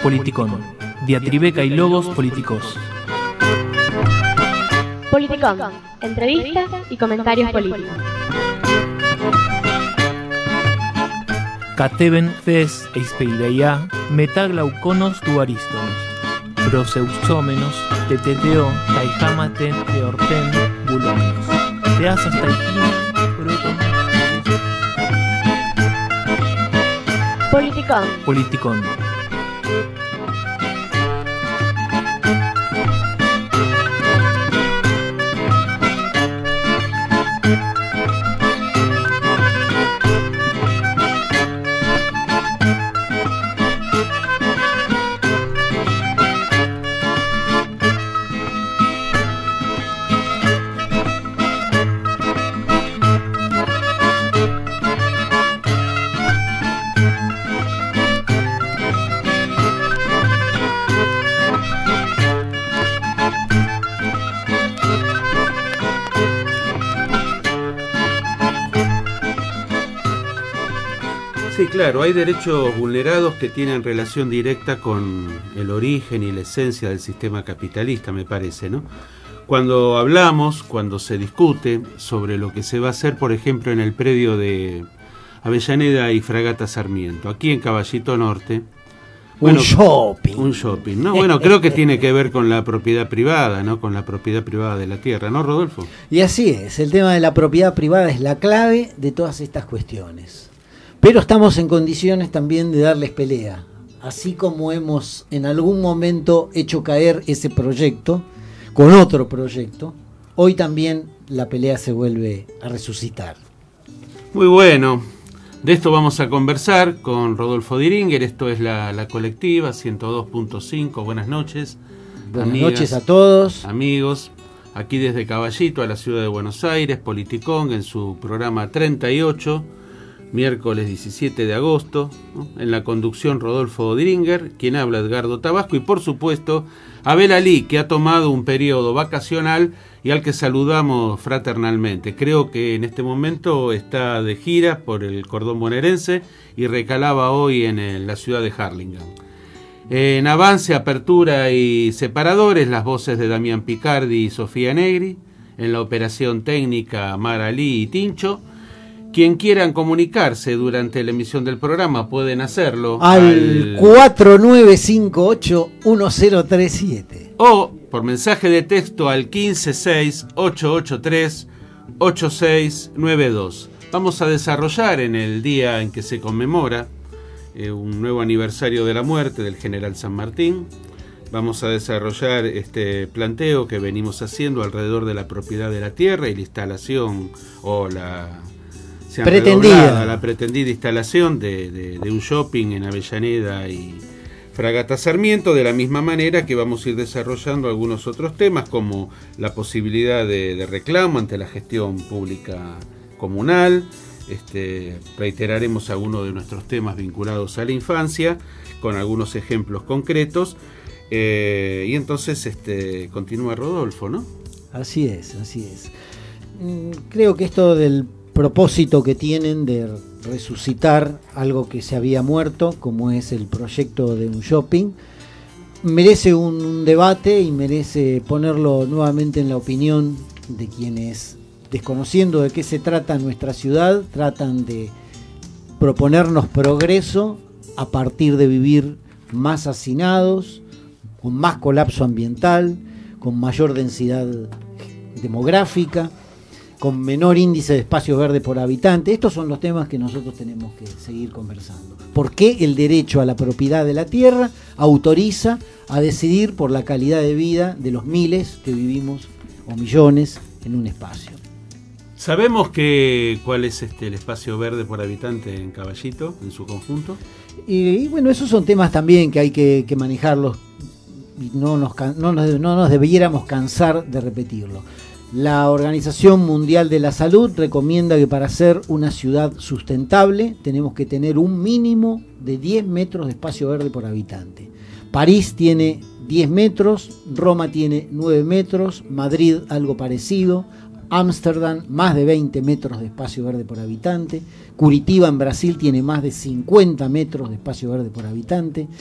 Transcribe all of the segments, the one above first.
Politicón. Diatribeca y logos políticos. Politicón. Entrevistas y comentarios políticos. Cateben fes eispeireia metaglauconos duariston. Proseusómenos, teteteo, taijamaten, teorten, bulonos. Teasas taipin, proton. Politicón. Politicón. Sí, claro, hay derechos vulnerados que tienen relación directa con el origen y la esencia del sistema capitalista, me parece, ¿no? Cuando hablamos, cuando se discute sobre lo que se va a hacer, por ejemplo, en el predio de Avellaneda y Fragata Sarmiento, aquí en Caballito Norte. Bueno, un shopping, ¿no? Bueno, creo que tiene que ver con la propiedad privada, ¿no? Con la propiedad privada de la tierra, ¿no, Rodolfo? Y así es, el tema de la propiedad privada es la clave de todas estas cuestiones. Pero estamos en condiciones también de darles pelea. Así como hemos en algún momento hecho caer ese proyecto con otro proyecto, hoy también la pelea se vuelve a resucitar. Muy bueno. De esto vamos a conversar con Rodolfo Diringer. Esto es la colectiva 102.5. Buenas noches. Buenas noches a todos. Amigos, aquí desde Caballito a la ciudad de Buenos Aires, Politicón en su programa 38. Miércoles 17 de agosto, ¿no? En la conducción Rodolfo Diringer, quien habla Edgardo Tabasco y por supuesto Abel Ali, que ha tomado un periodo vacacional y al que saludamos fraternalmente. Creo que en este momento está de gira por el cordón bonaerense y recalaba hoy en la ciudad de Harlingen. En avance, apertura y separadores, las voces de Damián Picardi y Sofía Negri, en la operación técnica Mara Ali y Tincho. Quien quieran comunicarse durante la emisión del programa pueden hacerlo al 4958-1037 o por mensaje de texto al 156-883-8692. Vamos a desarrollar en el día en que se conmemora un nuevo aniversario de la muerte del general San Martín. Vamos a desarrollar este planteo que venimos haciendo alrededor de la propiedad de la tierra y la instalación o la pretendida instalación de un shopping en Avellaneda y Fragata Sarmiento, de la misma manera que vamos a ir desarrollando algunos otros temas como la posibilidad de reclamo ante la gestión pública comunal. Reiteraremos algunos de nuestros temas vinculados a la infancia con algunos ejemplos concretos y entonces continúa Rodolfo, ¿no? Así es. Creo que esto del propósito que tienen de resucitar algo que se había muerto, como es el proyecto de un shopping, merece un debate y merece ponerlo nuevamente en la opinión de quienes, desconociendo de qué se trata nuestra ciudad, tratan de proponernos progreso a partir de vivir más hacinados, con más colapso ambiental, con mayor densidad demográfica, con menor índice de espacio verde por habitante. Estos son los temas que nosotros tenemos que seguir conversando. ¿Por qué el derecho a la propiedad de la tierra autoriza a decidir por la calidad de vida de los miles que vivimos, o millones, en un espacio? ¿Sabemos cuál es el espacio verde por habitante en Caballito, en su conjunto? Y bueno, esos son temas también que hay que manejarlos y no nos debiéramos cansar de repetirlo. La Organización Mundial de la Salud recomienda que para ser una ciudad sustentable tenemos que tener un mínimo de 10 metros de espacio verde por habitante. París tiene 10 metros, Roma tiene 9 metros, Madrid algo parecido, Ámsterdam más de 20 metros de espacio verde por habitante, Curitiba en Brasil tiene más de 50 metros de espacio verde por habitante,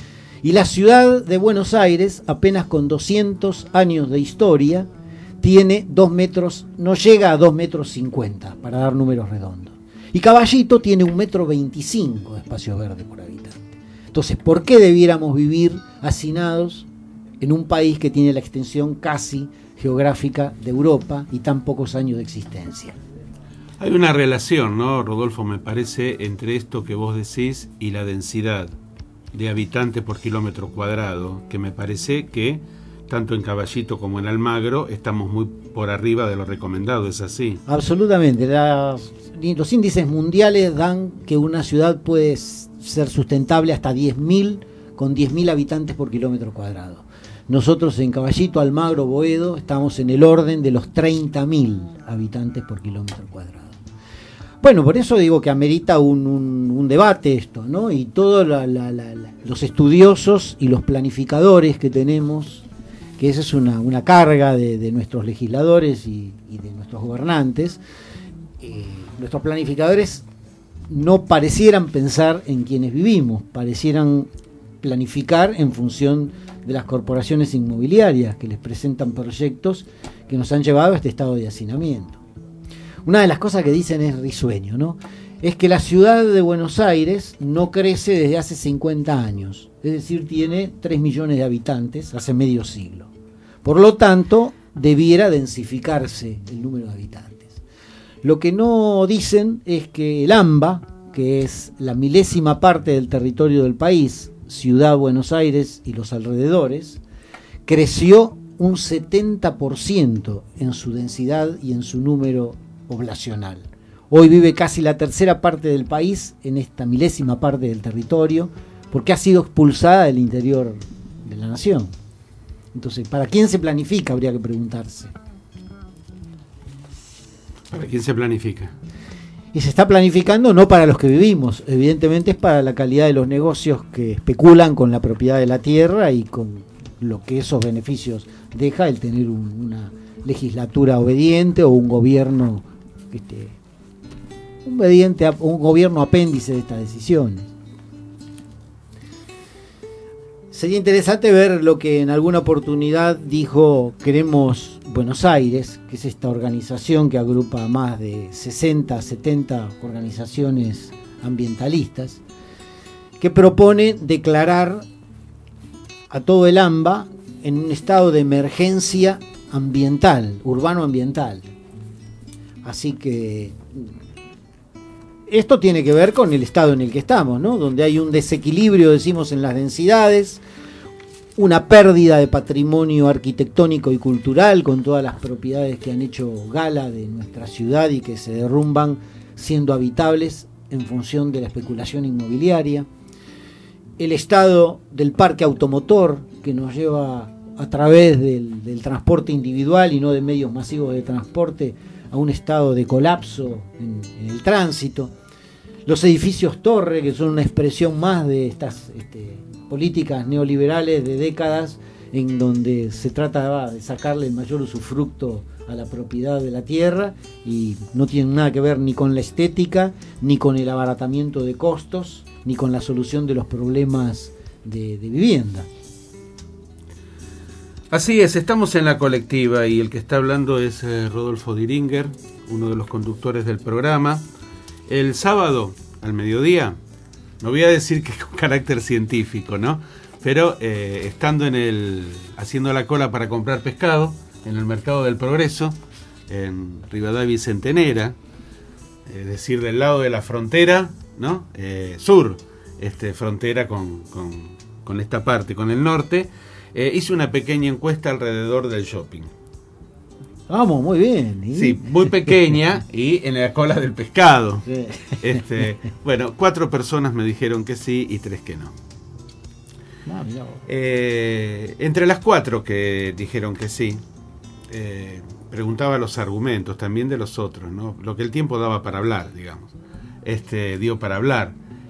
Y la ciudad de Buenos Aires, apenas con 200 años de historia, tiene 2 metros, no llega a 2,50 metros, para dar números redondos. Y Caballito tiene 1,25 metros de espacio verde por habitante. Entonces, ¿por qué debiéramos vivir hacinados en un país que tiene la extensión casi geográfica de Europa y tan pocos años de existencia? Hay una relación, ¿no, Rodolfo? Me parece, entre esto que vos decís y la densidad de habitantes por kilómetro cuadrado, que me parece que tanto en Caballito como en Almagro estamos muy por arriba de lo recomendado, ¿es así? Absolutamente. Los índices mundiales dan que una ciudad puede ser sustentable hasta 10.000, con 10.000 habitantes por kilómetro cuadrado. Nosotros en Caballito, Almagro, Boedo, estamos en el orden de los 30.000 habitantes por kilómetro cuadrado. Bueno, por eso digo que amerita un debate esto, ¿no? Y todos los estudiosos y los planificadores que tenemos, que esa es una carga de nuestros legisladores y de nuestros gobernantes, nuestros planificadores no parecieran pensar en quienes vivimos, parecieran planificar en función de las corporaciones inmobiliarias que les presentan proyectos que nos han llevado a este estado de hacinamiento. Una de las cosas que dicen es risueño, ¿no? Es que la ciudad de Buenos Aires no crece desde hace 50 años, es decir, tiene 3 millones de habitantes hace medio siglo. Por lo tanto, debiera densificarse el número de habitantes. Lo que no dicen es que el AMBA, que es la milésima parte del territorio del país, Ciudad Buenos Aires y los alrededores, creció un 70% en su densidad y en su número poblacional. Hoy vive casi la tercera parte del país en esta milésima parte del territorio, porque ha sido expulsada del interior de la nación. Entonces, ¿para quién se planifica? Habría que preguntarse. ¿Para quién se planifica? Y se está planificando no para los que vivimos, evidentemente es para la calidad de los negocios que especulan con la propiedad de la tierra y con lo que esos beneficios deja el tener una legislatura obediente o un gobierno obediente, un gobierno apéndice de estas decisiones. Sería interesante ver lo que en alguna oportunidad dijo Queremos Buenos Aires, que es esta organización que agrupa a más de 60, 70 organizaciones ambientalistas, que propone declarar a todo el AMBA en un estado de emergencia ambiental, urbano-ambiental. Así que esto tiene que ver con el estado en el que estamos, ¿no? Donde hay un desequilibrio, decimos, en las densidades, una pérdida de patrimonio arquitectónico y cultural con todas las propiedades que han hecho gala de nuestra ciudad y que se derrumban siendo habitables en función de la especulación inmobiliaria. El estado del parque automotor que nos lleva a través del transporte individual y no de medios masivos de transporte a un estado de colapso en el tránsito. Los edificios torre, que son una expresión más de estas políticas neoliberales de décadas en donde se trata de sacarle el mayor usufructo a la propiedad de la tierra y no tienen nada que ver ni con la estética, ni con el abaratamiento de costos, ni con la solución de los problemas de vivienda. Así es, estamos en la colectiva y el que está hablando es Rodolfo Diringer, uno de los conductores del programa. El sábado, al mediodía, no voy a decir que con carácter científico, ¿no? Pero estando haciendo la cola para comprar pescado en el Mercado del Progreso, en Rivadavia y Centenera, es decir, del lado de la frontera, ¿no? Sur, frontera con esta parte, con el norte, hice una pequeña encuesta alrededor del shopping. Vamos, muy bien. Sí, muy pequeña y en la cola del pescado. Sí. Bueno, 4 personas me dijeron que sí y 3 que no. Entre las 4 que dijeron que sí, preguntaba los argumentos también de los otros, ¿no? Lo que el tiempo daba para hablar, digamos. Dio para hablar.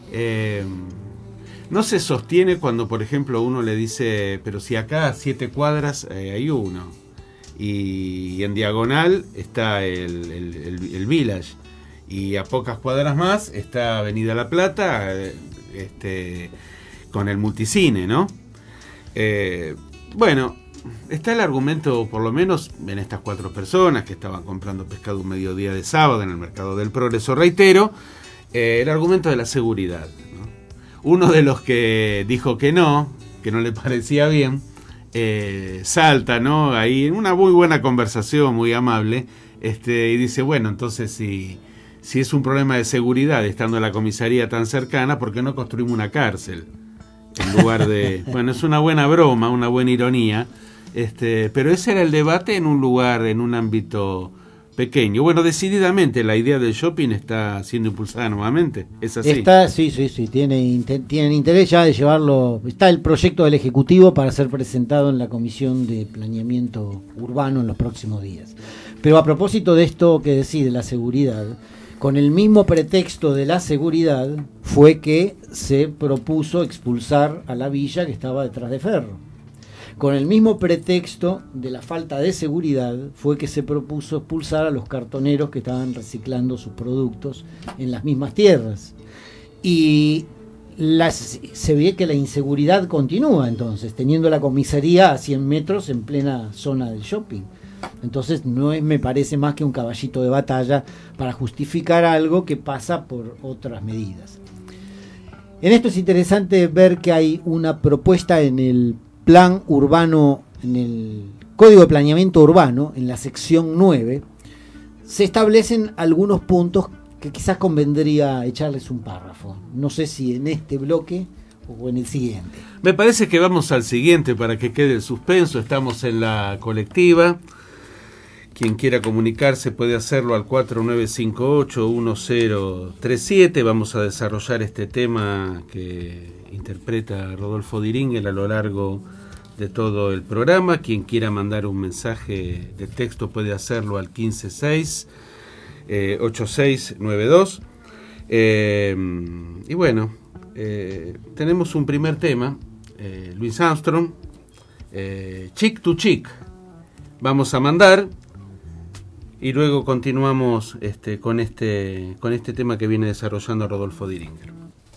No se sostiene cuando, por ejemplo, uno le dice, pero si acá a 7 cuadras hay uno. Y en diagonal está el Village. Y a pocas cuadras más está Avenida La Plata, con el multicine, ¿no? Bueno, está el argumento, por lo menos en estas 4 personas que estaban comprando pescado un mediodía de sábado en el mercado del Progreso, reitero, el argumento de la seguridad, ¿no? Uno de los que dijo que no le parecía bien, salta, ¿no? Ahí en una muy buena conversación, muy amable, y dice, bueno, entonces si es un problema de seguridad, estando la comisaría tan cercana, ¿por qué no construimos una cárcel? En lugar de... Bueno, es una buena broma, una buena ironía, pero ese era el debate en un lugar, en un ámbito pequeño. Bueno, decididamente la idea del shopping está siendo impulsada nuevamente, ¿es así? Sí, tienen interés ya de llevarlo. Está el proyecto del Ejecutivo para ser presentado en la Comisión de Planeamiento Urbano en los próximos días. Pero a propósito de esto que decís de la seguridad, con el mismo pretexto de la seguridad fue que se propuso expulsar a la villa que estaba detrás de Ferro. Con el mismo pretexto de la falta de seguridad fue que se propuso expulsar a los cartoneros que estaban reciclando sus productos en las mismas tierras. Y se ve que la inseguridad continúa entonces, teniendo la comisaría a 100 metros en plena zona del shopping. Entonces no es, me parece, más que un caballito de batalla para justificar algo que pasa por otras medidas. En esto es interesante ver que hay una propuesta en el plan urbano, en el Código de Planeamiento Urbano, en la sección 9, se establecen algunos puntos que quizás convendría echarles un párrafo. No sé si en este bloque o en el siguiente. Me parece que vamos al siguiente para que quede el suspenso. Estamos en la colectiva. Quien quiera comunicarse puede hacerlo al 4958-1037. Vamos a desarrollar este tema que interpreta Rodolfo Diringer a lo largo de todo el programa. Quien quiera mandar un mensaje de texto puede hacerlo al 156-8692. Y bueno, tenemos un primer tema, Louis Armstrong, Chick to Chick. Vamos a mandar y luego continuamos con este tema que viene desarrollando Rodolfo Diringer.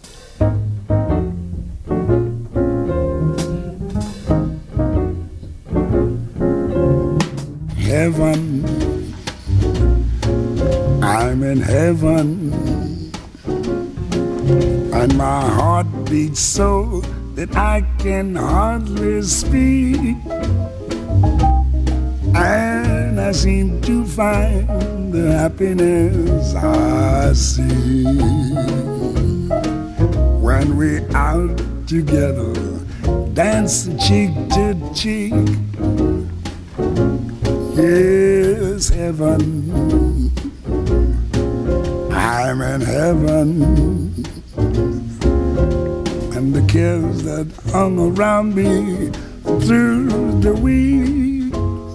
Heaven, I'm in heaven, and my heart beats so that I can hardly speak, and I seem to find the happiness I see when we're out together, dancing cheek to cheek. Yes, heaven, I'm in heaven, and the cares that hung around me through the week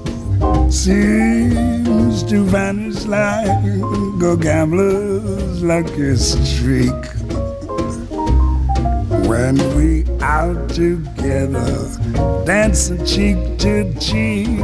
seems to vanish like a gambler's lucky streak. When we out together, dancing cheek to cheek.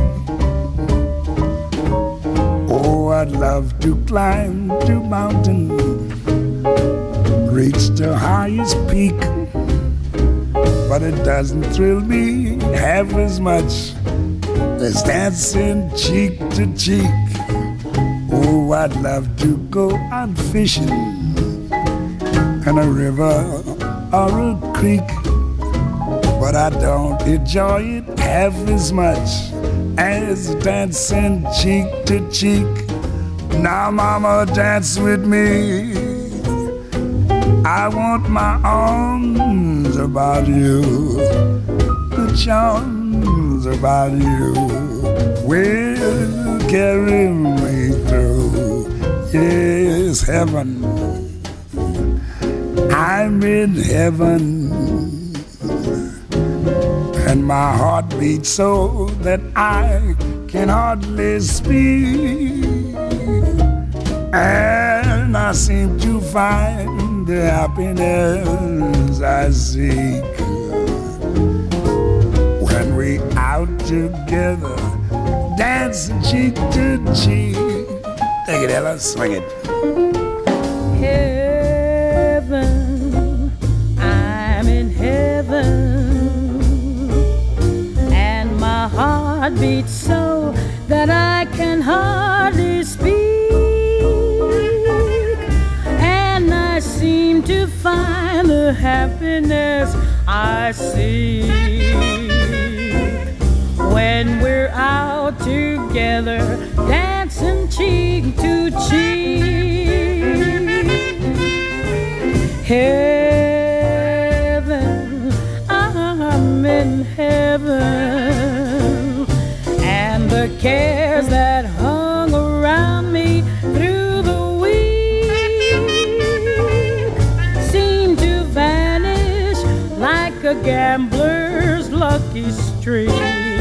Oh, I'd love to climb to mountain, reach the highest peak, but it doesn't thrill me half as much as dancing cheek to cheek. Oh, I'd love to go out fishing in a river or a creek, but I don't enjoy it half as much as dancing cheek to cheek. Now, mama, dance with me. I want my arms about you, the charms about you will carry me through. Yes, heaven, I'm in heaven, and my heart beats so that I can hardly speak, and I seem to find the happiness I seek when we out together, dancing cheek to cheek. Take it, Ella, swing it. Heaven, I'm in heaven, beats so that I can hardly speak, and I seem to find the happiness I seek when we're out together, dancing cheek to cheek. Heaven, I'm in heaven, and the cares that hung around me through the week seem to vanish like a gambler's lucky streak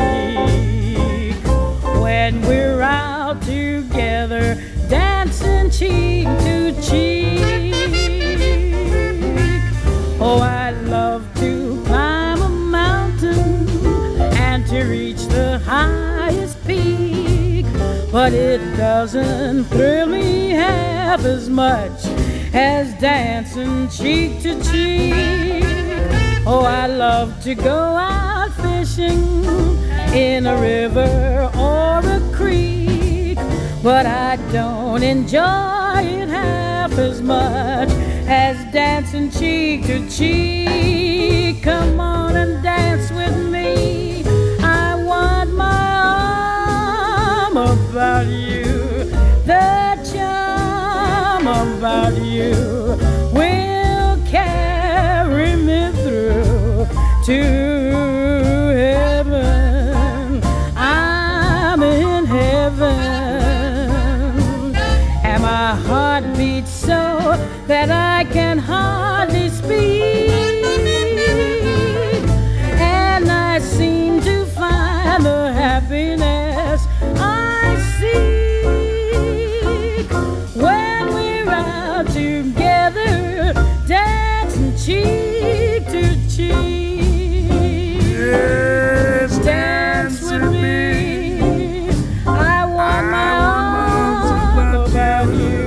when we're out together, dancing cheek to cheek. Oh, I love to climb a mountain and to reach the highest peak, but it doesn't thrill me half as much as dancing cheek to cheek. Oh, I love to go out fishing in a river or a creek, but I don't enjoy it half as much as dancing cheek to cheek. Come on and dance with me, I want my arm about you. The charm about you will carry me through to heaven. I'm in heaven, and my heart beats so that I can hardly speak, and I seem to find the happiness I seek when we're out together, dancing cheek to cheek. Yes, dance with me, I want my arms about you.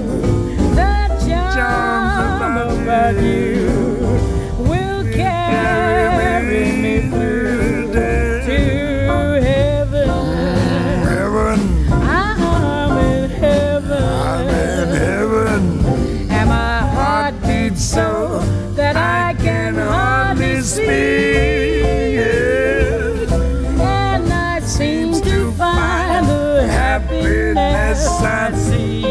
About you will carry me through to heaven. heaven, I'm in heaven. I'm in heaven. And my heart beats so that I can hardly speak, and I seem to find the happiness I see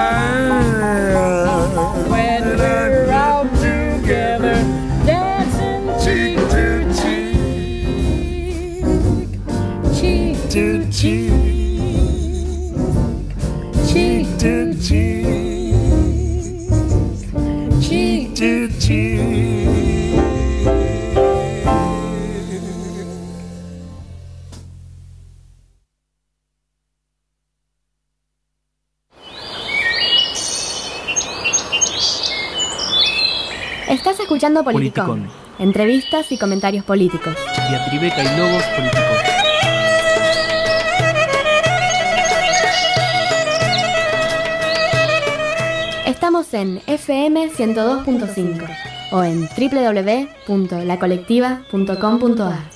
when we're out together, dancing cheek to cheek, cheek to cheek, cheek to cheek, cheek to cheek. Estás escuchando Politicón. Entrevistas y comentarios políticos. Diatribeca y logos políticos. Estamos en FM 102.5 o en www.lacolectiva.com.ar.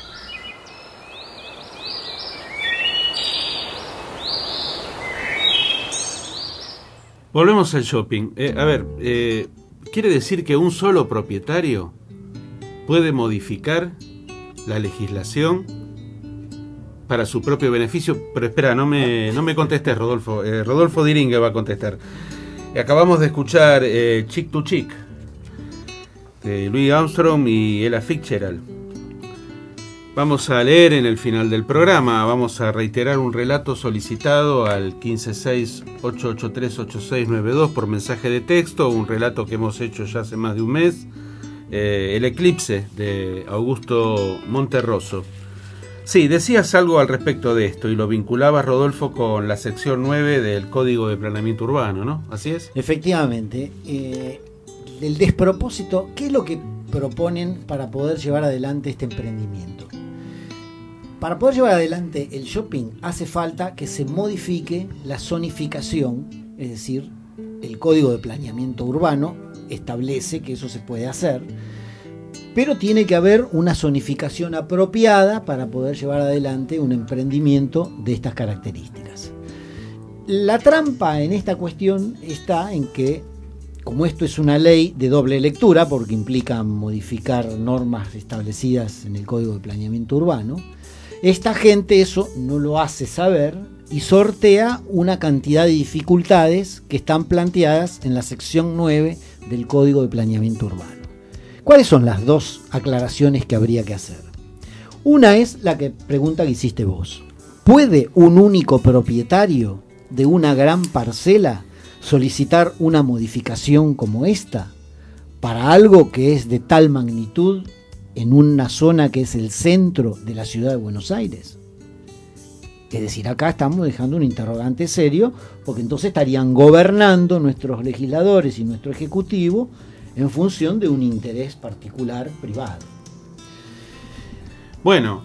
Volvemos al shopping. ¿Quiere decir que un solo propietario puede modificar la legislación para su propio beneficio? Pero espera, no me contestes, Rodolfo. Rodolfo Diringer va a contestar. Acabamos de escuchar Chick to Chick de Louis Armstrong y Ella Fitzgerald. Vamos a leer en el final del programa, vamos a reiterar un relato solicitado al 156-883-8692 por mensaje de texto, un relato que hemos hecho ya hace más de un mes, El Eclipse, de Augusto Monterroso. Sí, decías algo al respecto de esto y lo vinculabas, Rodolfo, con la sección 9 del Código de Planeamiento Urbano, ¿no? ¿Así es? Efectivamente. El despropósito, ¿qué es lo que proponen para poder llevar adelante este emprendimiento? Para poder llevar adelante el shopping hace falta que se modifique la zonificación, es decir, el Código de Planeamiento Urbano establece que eso se puede hacer pero tiene que haber una zonificación apropiada para poder llevar adelante un emprendimiento de estas características. La trampa en esta cuestión está en que, como esto es una ley de doble lectura, porque implica modificar normas establecidas en el Código de Planeamiento Urbano, esta gente eso no lo hace saber y sortea una cantidad de dificultades que están planteadas en la sección 9 del Código de Planeamiento Urbano. ¿Cuáles son las dos aclaraciones que habría que hacer? Una es la pregunta que hiciste vos. ¿Puede un único propietario de una gran parcela solicitar una modificación como esta para algo que es de tal magnitud en una zona que es el centro de la ciudad de Buenos Aires? Es decir, acá estamos dejando un interrogante serio, porque entonces estarían gobernando nuestros legisladores y nuestro ejecutivo en función de un interés particular privado. Bueno,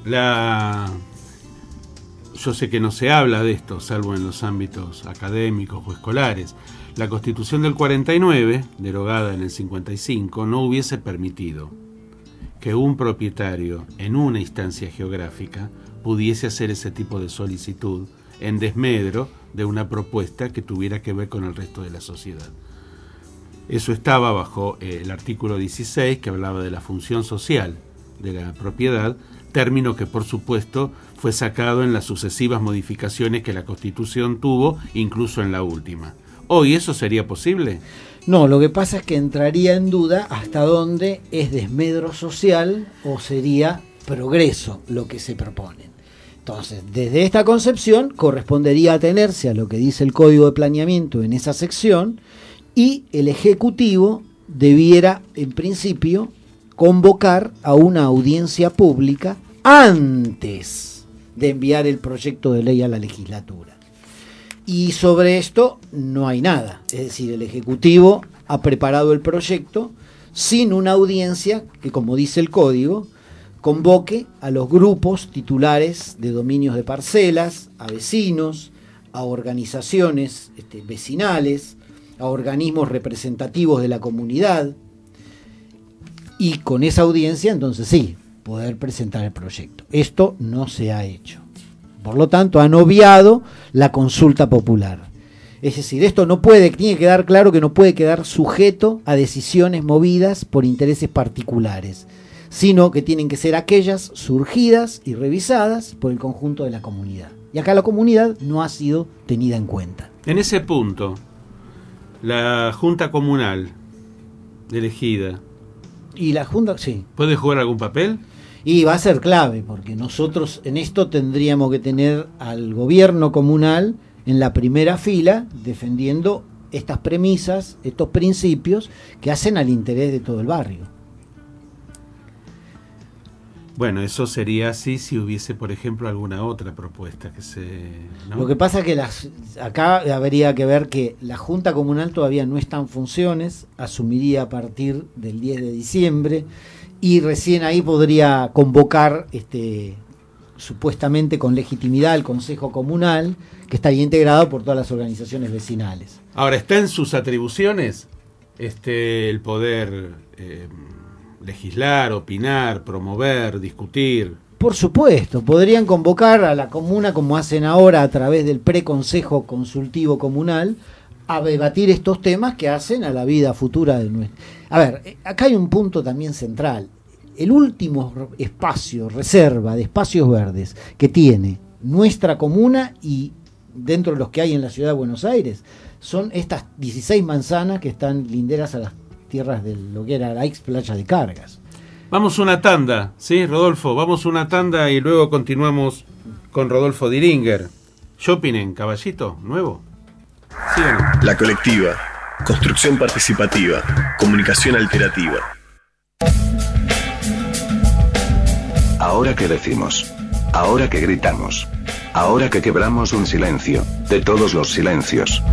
yo sé que no se habla de esto, salvo en los ámbitos académicos o escolares. La Constitución del 49, derogada en el 55, no hubiese permitido que un propietario en una instancia geográfica pudiese hacer ese tipo de solicitud en desmedro de una propuesta que tuviera que ver con el resto de la sociedad. Eso estaba bajo el artículo 16, que hablaba de la función social de la propiedad, término que por supuesto fue sacado en las sucesivas modificaciones que la Constitución tuvo, incluso en la última. ¿Hoy eso sería posible? No, lo que pasa es que entraría en duda hasta dónde es desmedro social o sería progreso lo que se propone. Entonces, desde esta concepción correspondería atenerse a lo que dice el Código de Planeamiento en esa sección, y el Ejecutivo debiera, en principio, convocar a una audiencia pública antes de enviar el proyecto de ley a la legislatura. Y sobre esto no hay nada. Es decir, el Ejecutivo ha preparado el proyecto sin una audiencia que, como dice el Código, convoque a los grupos titulares de dominios de parcelas, a vecinos, a organizaciones vecinales, a organismos representativos de la comunidad, y con esa audiencia entonces sí, poder presentar el proyecto. Esto no se ha hecho. Por lo tanto, han obviado la consulta popular. Es decir, esto tiene que quedar claro que no puede quedar sujeto a decisiones movidas por intereses particulares, sino que tienen que ser aquellas surgidas y revisadas por el conjunto de la comunidad. Y acá la comunidad no ha sido tenida en cuenta. En ese punto, la Junta Comunal elegida, y la Junta, sí, ¿puede jugar algún papel? Y va a ser clave, porque nosotros en esto tendríamos que tener al gobierno comunal en la primera fila defendiendo estas premisas, estos principios que hacen al interés de todo el barrio. Bueno, eso sería así si hubiese, por ejemplo, alguna otra propuesta ¿no? Lo que pasa es que acá habría que ver que la Junta Comunal todavía no está en funciones, asumiría a partir del 10 de diciembre, y recién ahí podría convocar supuestamente con legitimidad el Consejo Comunal, que estaría integrado por todas las organizaciones vecinales. Ahora, ¿está en sus atribuciones el poder legislar, opinar, promover, discutir? Por supuesto, podrían convocar a la comuna, como hacen ahora a través del preconsejo consultivo comunal, a debatir estos temas que hacen a la vida futura de nuestro. A ver, acá hay un punto también central. El último espacio, reserva de espacios verdes que tiene nuestra comuna y dentro de los que hay en la ciudad de Buenos Aires, son estas 16 manzanas que están linderas a las tierras de lo que era la ex playa de Cargas. Vamos una tanda, ¿sí, Rodolfo? Vamos una tanda y luego continuamos con Rodolfo Diringer. ¿Shopping en Caballito? ¿Nuevo? ¿Sí o no? La colectiva, construcción participativa, comunicación alternativa. Ahora que decimos, ahora que gritamos, ahora que quebramos un silencio, de todos los silencios.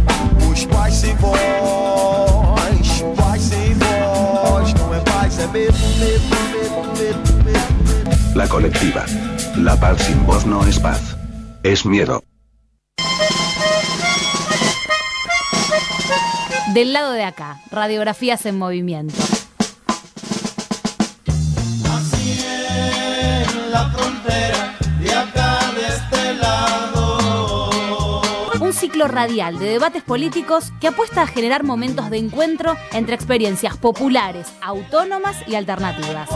La colectiva. La paz sin voz no es paz. Es miedo. Del lado de acá, radiografías en movimiento. ciclo radial de debates políticos que apuesta a generar momentos de encuentro entre experiencias populares, autónomas y alternativas.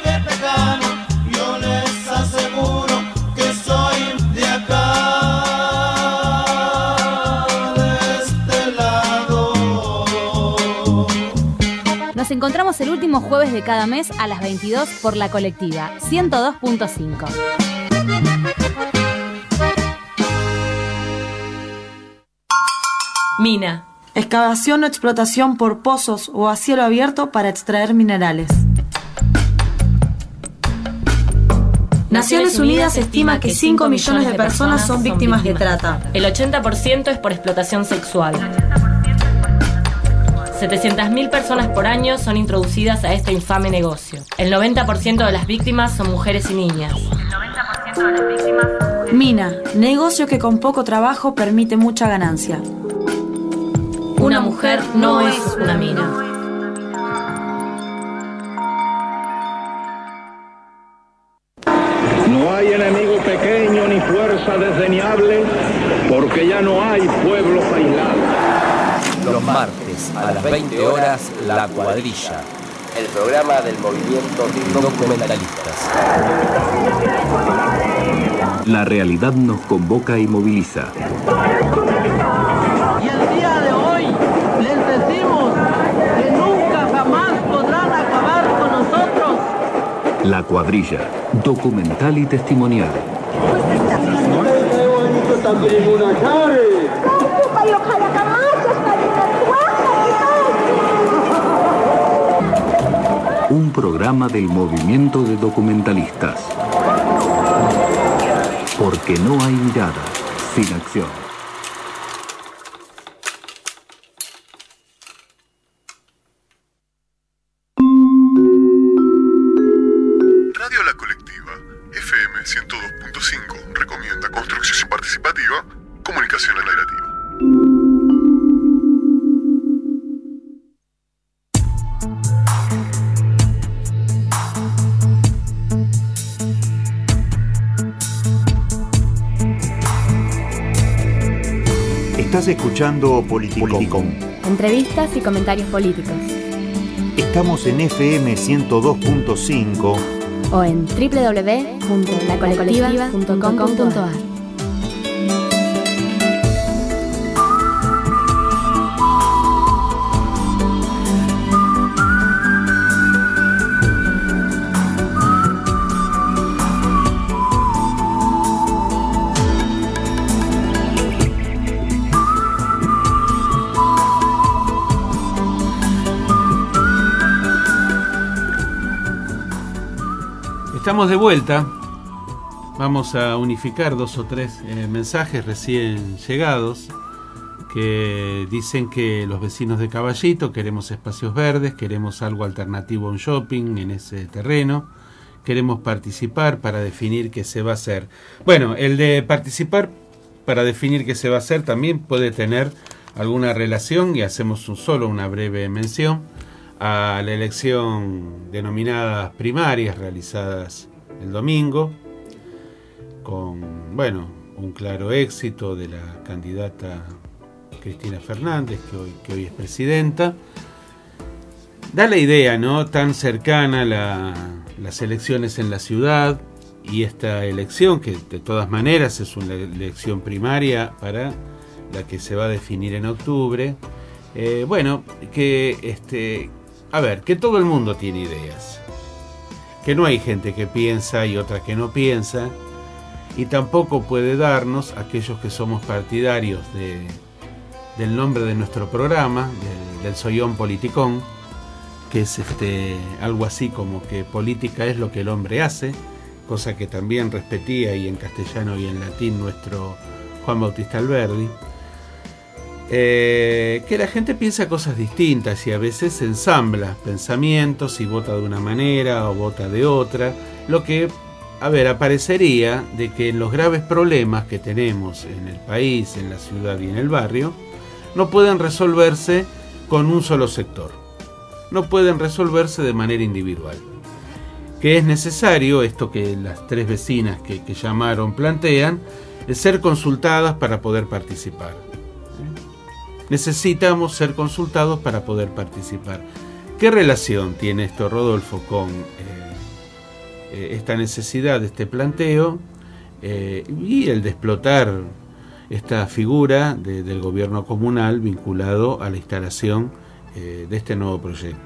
Yo les aseguro que soy de acá, de este lado. Nos encontramos el último jueves de cada mes a las 22 por La Colectiva 102.5. Mina. Excavación o explotación por pozos o a cielo abierto para extraer minerales. Naciones Unidas estima que 5 millones de personas son víctimas de trata. El 80% es por explotación sexual. 700.000 personas por año son introducidas a este infame negocio. El 90% de las víctimas son mujeres y niñas. Mina, negocio que con poco trabajo permite mucha ganancia. Una mujer no es una mina. No hay enemigo pequeño ni fuerza desdeñable, porque ya no hay pueblos aislados. Los martes a las 20 horas, La Cuadrilla, el programa del movimiento de documentalistas. La realidad nos convoca y moviliza. Y el día de hoy les decimos que nunca jamás podrán acabar con nosotros. La Cuadrilla, documental y testimonial. Un programa del movimiento de documentalistas. Porque no hay mirada sin acción. Radio La Colectiva, FM 102.5, recomienda construcción participativa, comunicación alternativa. Estás escuchando Politicón. Entrevistas y comentarios políticos. Estamos en FM 102.5 o en www.lacolectiva.com.ar. Estamos de vuelta. Vamos a unificar 2 o 3 mensajes recién llegados que dicen que los vecinos de Caballito queremos espacios verdes, queremos algo alternativo a un shopping en ese terreno, queremos participar para definir qué se va a hacer. Bueno, el de participar para definir qué se va a hacer también puede tener alguna relación, y hacemos solo una breve mención a la elección denominadas primarias realizadas el domingo, con, bueno, un claro éxito de la candidata Cristina Fernández, que hoy es presidenta. Da la idea, ¿no?, tan cercana las elecciones en la ciudad, y esta elección, que de todas maneras es una elección primaria para la que se va a definir en octubre. Bueno, que que todo el mundo tiene ideas, que no hay gente que piensa y otra que no piensa, y tampoco puede darnos, aquellos que somos partidarios del nombre de nuestro programa, del Soyón Politicón, que es algo así como que política es lo que el hombre hace, cosa que también repetía y en castellano y en latín nuestro Juan Bautista Alberdi. Que la gente piensa cosas distintas y a veces ensambla pensamientos y vota de una manera o vota de otra, lo que, aparecería de que los graves problemas que tenemos en el país, en la ciudad y en el barrio, no pueden resolverse con un solo sector, no pueden resolverse de manera individual, que es necesario, esto que las 3 vecinas que llamaron plantean, es ser consultadas para poder participar. necesitamos ser consultados para poder participar. ¿Qué relación tiene esto, Rodolfo, con esta necesidad, este planteo y el de explotar esta figura del gobierno comunal vinculado a la instalación de este nuevo proyecto?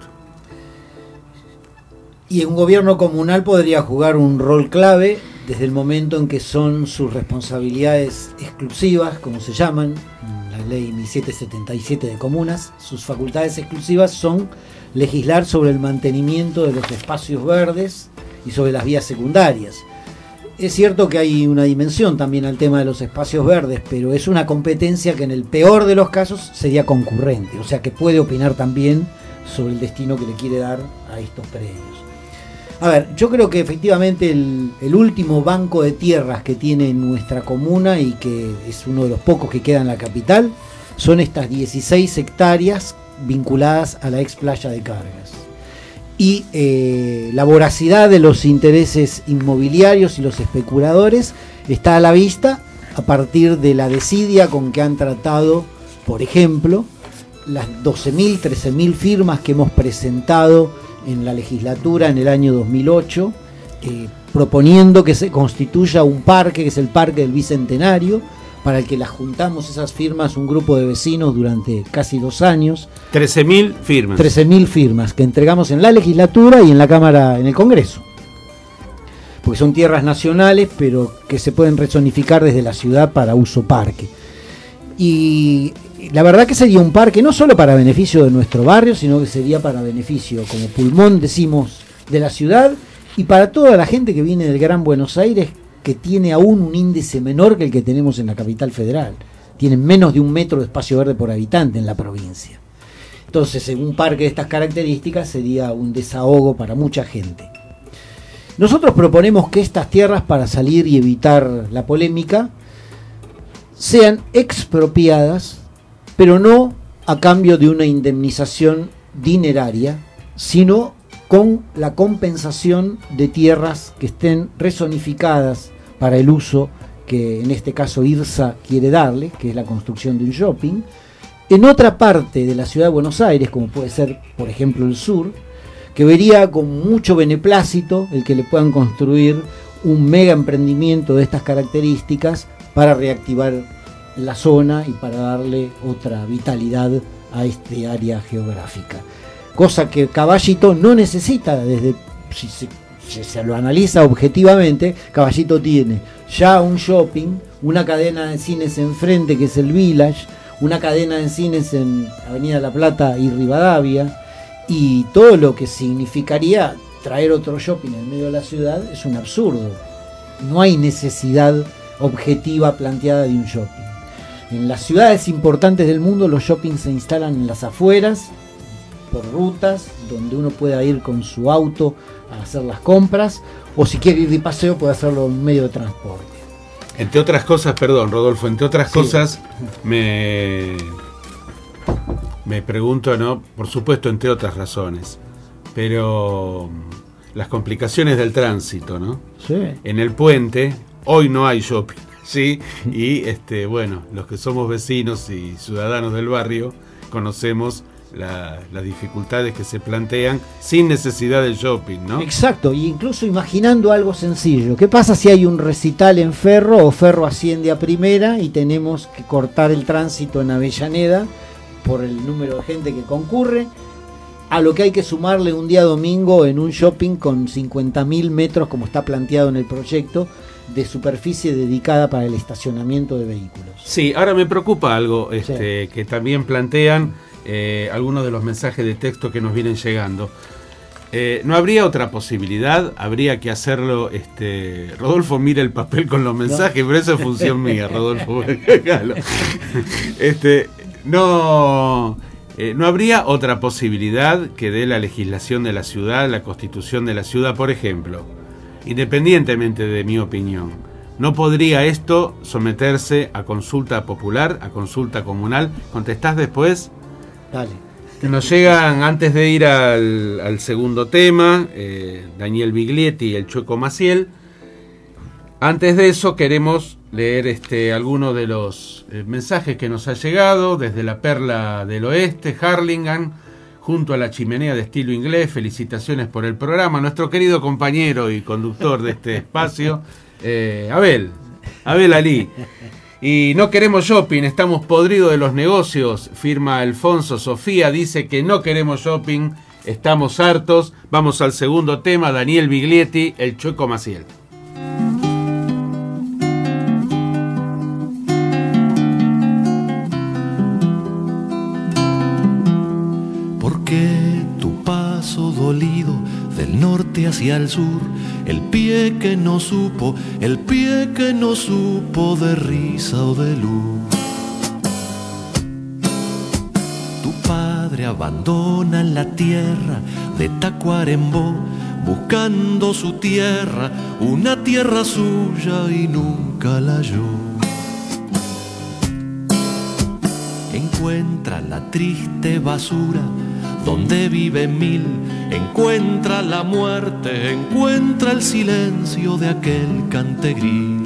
Y un gobierno comunal podría jugar un rol clave desde el momento en que son sus responsabilidades exclusivas, como se llaman, la ley 1777 de comunas. Sus facultades exclusivas son legislar sobre el mantenimiento de los espacios verdes y sobre las vías secundarias. Es cierto que hay una dimensión también al tema de los espacios verdes, pero es una competencia que en el peor de los casos sería concurrente, o sea que puede opinar también sobre el destino que le quiere dar a estos predios. A ver, yo creo que efectivamente el último banco de tierras que tiene nuestra comuna, y que es uno de los pocos que queda en la capital, son estas 16 hectáreas vinculadas a la ex playa de Cargas. Y la voracidad de los intereses inmobiliarios y los especuladores está a la vista a partir de la desidia con que han tratado, por ejemplo, las 12.000, 13.000 firmas que hemos presentado en la legislatura en el año 2008, proponiendo que se constituya un parque, que es el Parque del Bicentenario, para el que las juntamos esas firmas un grupo de vecinos durante casi 2 años. 13.000 firmas. 13.000 firmas que entregamos en la legislatura y en la Cámara, en el Congreso. Porque son tierras nacionales, pero que se pueden rezonificar desde la ciudad para uso parque. Y la verdad que sería un parque no solo para beneficio de nuestro barrio, sino que sería para beneficio, como pulmón decimos, de la ciudad, y para toda la gente que viene del Gran Buenos Aires, que tiene aún un índice menor que el que tenemos en la capital federal. Tienen menos de 1 metro de espacio verde por habitante en la provincia. Entonces, un parque de estas características sería un desahogo para mucha gente. Nosotros proponemos que estas tierras, para salir y evitar la polémica, sean expropiadas, pero no a cambio de una indemnización dineraria, sino con la compensación de tierras que estén rezonificadas para el uso que en este caso IRSA quiere darle, que es la construcción de un shopping, en otra parte de la ciudad de Buenos Aires, como puede ser, por ejemplo, el sur, que vería con mucho beneplácito el que le puedan construir un mega emprendimiento de estas características para reactivar la zona y para darle otra vitalidad a este área geográfica. Cosa que Caballito no necesita. Si se lo analiza objetivamente, Caballito tiene ya un shopping, una cadena de cines enfrente que es el Village, una cadena de cines en Avenida La Plata y Rivadavia, y todo lo que significaría traer otro shopping en medio de la ciudad es un absurdo. No hay necesidad objetiva planteada de un shopping. En las ciudades importantes del mundo los shoppings se instalan en las afueras, por rutas, donde uno pueda ir con su auto a hacer las compras, o si quiere ir de paseo puede hacerlo en medio de transporte. Entre otras cosas, perdón, Rodolfo, entre otras cosas me pregunto, ¿no? Por supuesto, entre otras razones, pero las complicaciones del tránsito, ¿no? Sí. En el puente, hoy no hay shopping, ¿sí? Y bueno, los que somos vecinos y ciudadanos del barrio conocemos las dificultades que se plantean sin necesidad del shopping, ¿no? Exacto, y incluso imaginando algo sencillo. ¿Qué pasa si hay un recital en Ferro o Ferro asciende a primera y tenemos que cortar el tránsito en Avellaneda por el número de gente que concurre? A lo que hay que sumarle un día domingo en un shopping con 50.000 metros, como está planteado en el proyecto, de superficie dedicada para el estacionamiento de vehículos. Sí, ahora me preocupa algo que también plantean algunos de los mensajes de texto que nos vienen llegando. ¿No habría otra posibilidad? Habría que hacerlo. Rodolfo mira el papel con los mensajes, pero eso es función mía, Rodolfo. ¿No habría otra posibilidad que dé la legislación de la ciudad, la constitución de la ciudad, por ejemplo? Independientemente de mi opinión, ¿no podría esto someterse a consulta popular, a consulta comunal? ¿Contestás después? Dale. Nos llegan, antes de ir al segundo tema, Daniel Biglietti y el Chueco Maciel. Antes de eso queremos leer algunos de los mensajes que nos ha llegado desde la Perla del Oeste, Harlingham, junto a la chimenea de estilo inglés. Felicitaciones por el programa. Nuestro querido compañero y conductor de este espacio, Abel Ali. Y no queremos shopping, estamos podridos de los negocios, firma Alfonso Sofía, dice que no queremos shopping, estamos hartos. Vamos al segundo tema, Daniel Biglietti, el Chueco Maciel. Porque tu paso dolido del norte hacia el sur, el pie que no supo de risa o de luz. Tu padre abandona la tierra de Tacuarembó, buscando su tierra, una tierra suya, y nunca la halló. Encuentra la triste basura donde vive mil, encuentra la muerte, encuentra el silencio de aquel cantegril.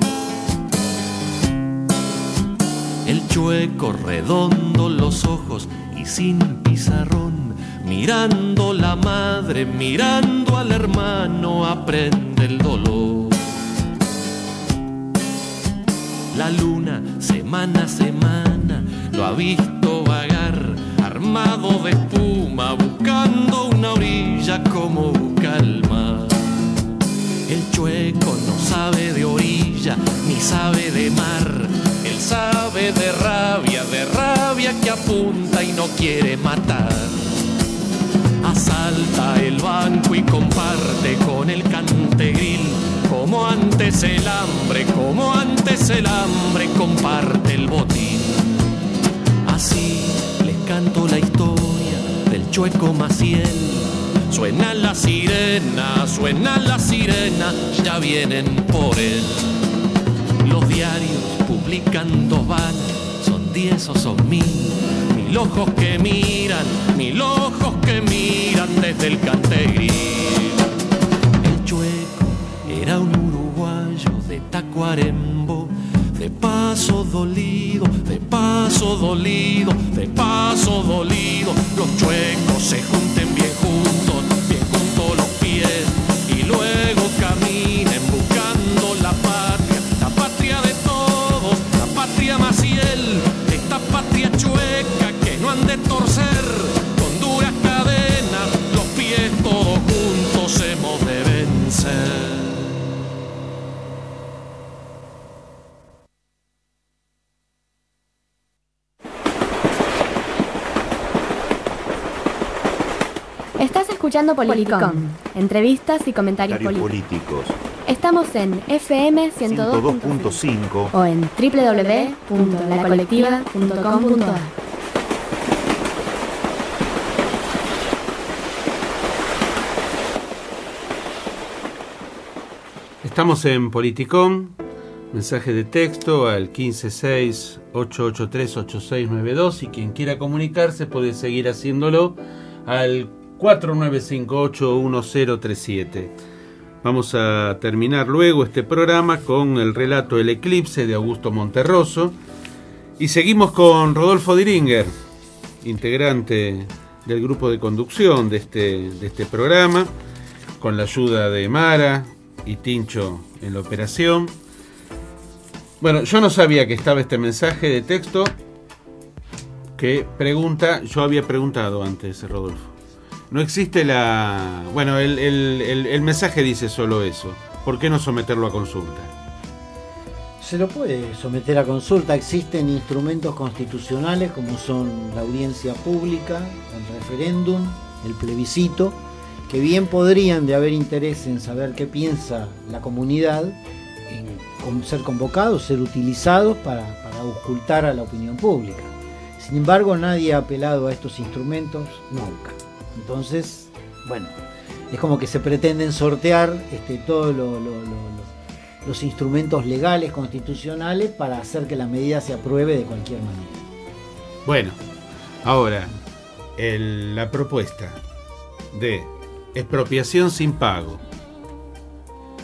El chueco redondo los ojos y sin pizarrón, mirando la madre, mirando al hermano, aprende el dolor. La luna semana a semana lo ha visto vagar, armado de espuma, buscando una orilla como busca el mar. El chueco no sabe de orilla, ni sabe de mar. Él sabe de rabia que apunta y no quiere matar. Asalta el banco y comparte con el cantegril, como antes el hambre comparte el botín. Así les canto la historia del Chueco Maciel. Suena la sirena, ya vienen por él. Los diarios publican 2 balas, son 10 o son 1000. Mil ojos que miran desde el cantegril. El Chueco era un uruguayo de Tacuarembó, de paso dolido, los chuecos se junten bien juntos los pies, y luego caminen buscando la patria de todos, la patria Maciel, esta patria chueca que no han de torcer con duras cadenas, los pies todos juntos hemos de vencer. Estás escuchando Politicón, entrevistas y comentarios políticos. Estamos en FM 102.5 o en www.lacolectiva.com.ar. Estamos en Politicón, mensaje de texto al 156-883-8692, y quien quiera comunicarse puede seguir haciéndolo al 4958-1037. Vamos a terminar luego este programa con el relato El Eclipse de Augusto Monterroso, y seguimos con Rodolfo Diringer, integrante del grupo de conducción de este programa, con la ayuda de Mara y Tincho en la operación. Bueno, yo no sabía que estaba este mensaje de texto que pregunta, yo había preguntado antes, Rodolfo. No existe la... Bueno, el mensaje dice solo eso. ¿Por qué no someterlo a consulta? Se lo puede someter a consulta. Existen instrumentos constitucionales como son la audiencia pública, el referéndum, el plebiscito, que bien podrían de haber interés en saber qué piensa la comunidad, en ser convocados, ser utilizados para auscultar a la opinión pública. Sin embargo, nadie ha apelado a estos instrumentos nunca. Entonces, bueno, es como que se pretenden sortear todos los instrumentos legales, constitucionales, para hacer que la medida se apruebe de cualquier manera. Bueno, ahora, la propuesta de expropiación sin pago